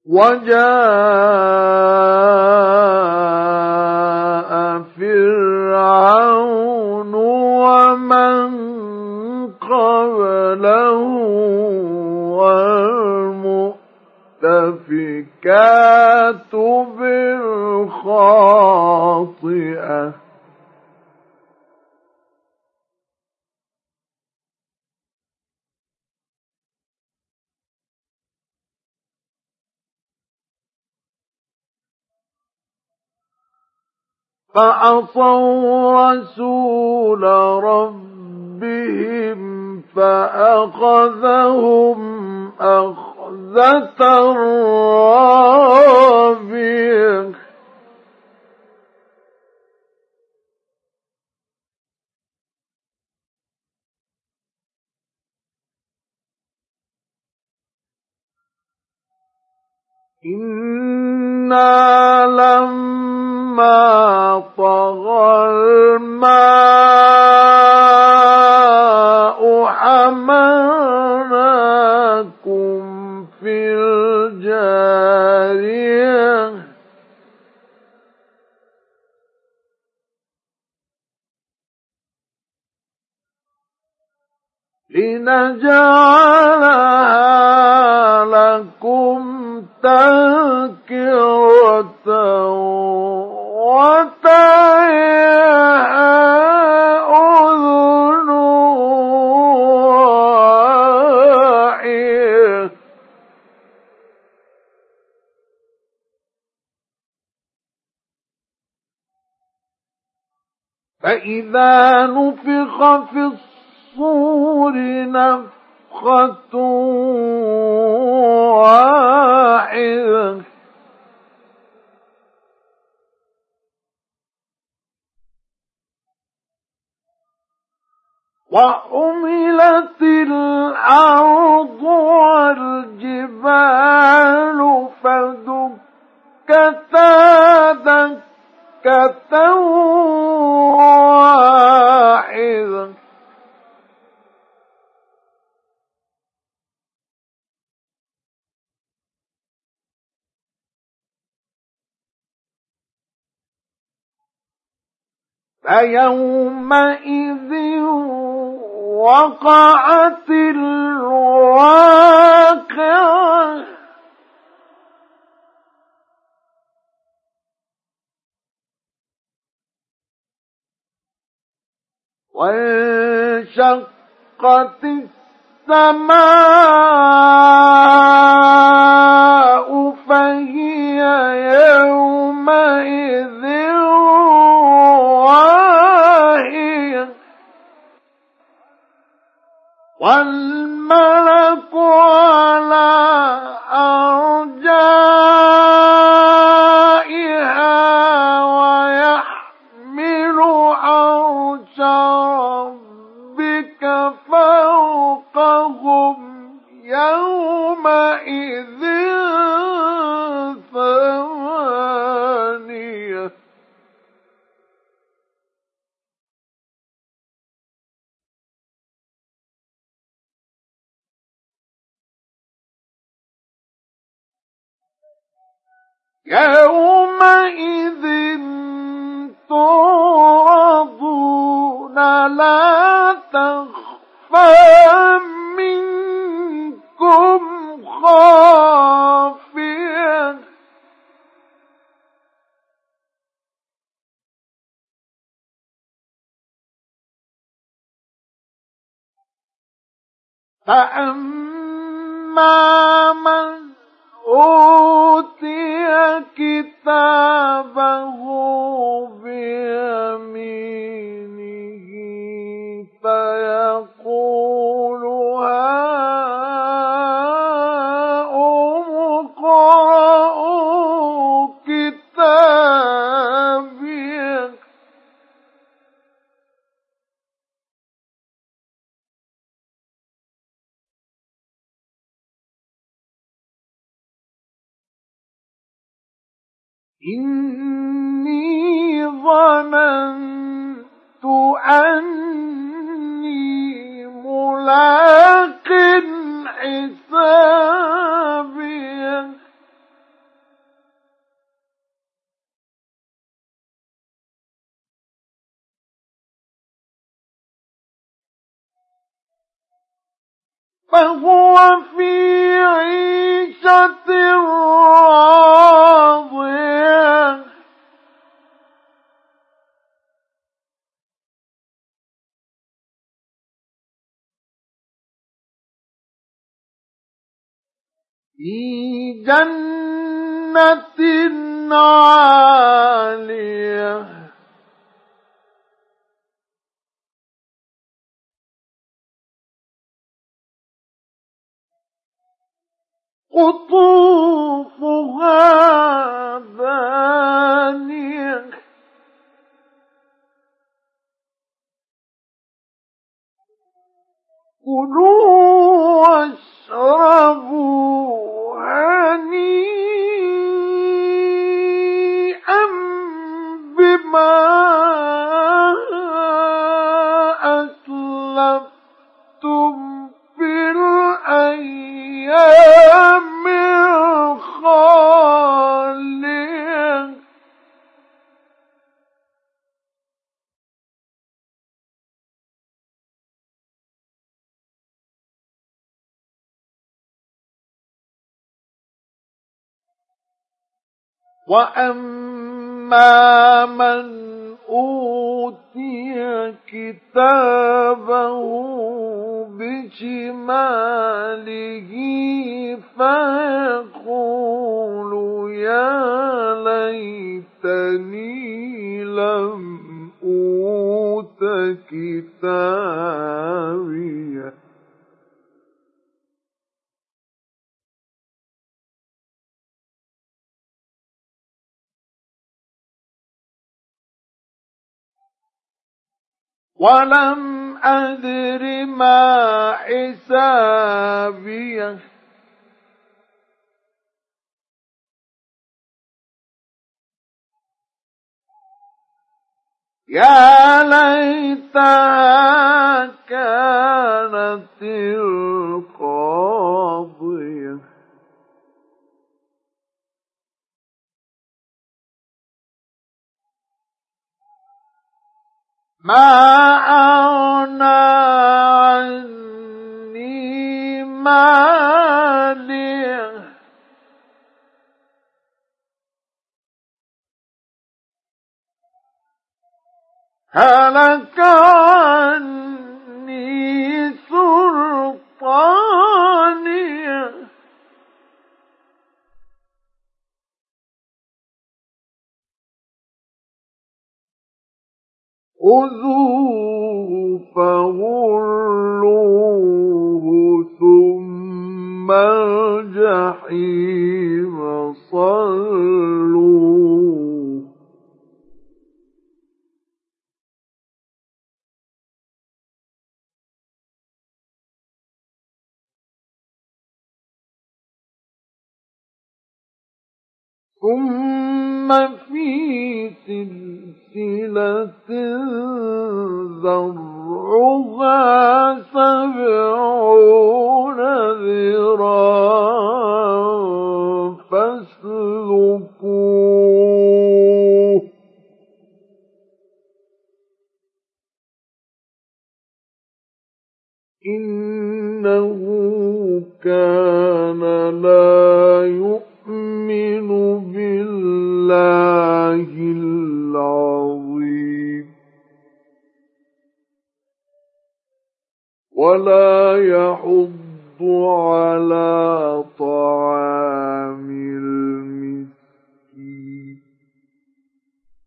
وجاء فرعون ومن قبله والمؤتفكات بالخاطئة فعصوا رسول ربهم فأخذهم أخذة رابية إنا لما طغى الماء حملناكم في الجارية لنجعلها لكم تذكرة وتعيها أذن واعية فإذا نفخ في الصور نفخة واحدة وحملت الأرض والجبال فدكتا دكة واحدة فيومئذ وقعت الواقعة وانشقت السماء فهي يومئذ واهية والملك على أرجائها ويحمل عرش ربك فوقهم يومئذ ثمانية يومئذ تعرضون لا تخفى منكم خافية فأما من أوتي كتابه بيمينه فيقول هاؤم اقرءوا كتابيه إني ظننت أني ملاق حسابيه فهو في عيشة راضية في جنة عالية قطوفها دانية كلوا واشربوا هنيئا بما أسلفتم في الأيام الخالية وأما من أوتي كتابه بشماله فيقول يا ليتني لم أوت كتابيه ولم أدر ما حسابيه يا ليتها كانت القاضية ما أغنى عني ماليه هلك عني سلطانيه خذوه فغلوه ثم الجحيم صلوه ثم في سلسلة ذرعها 70 ذراعا فاسلكوه إنه كان لا يؤمن بالله العظيم ولا يحض على طعام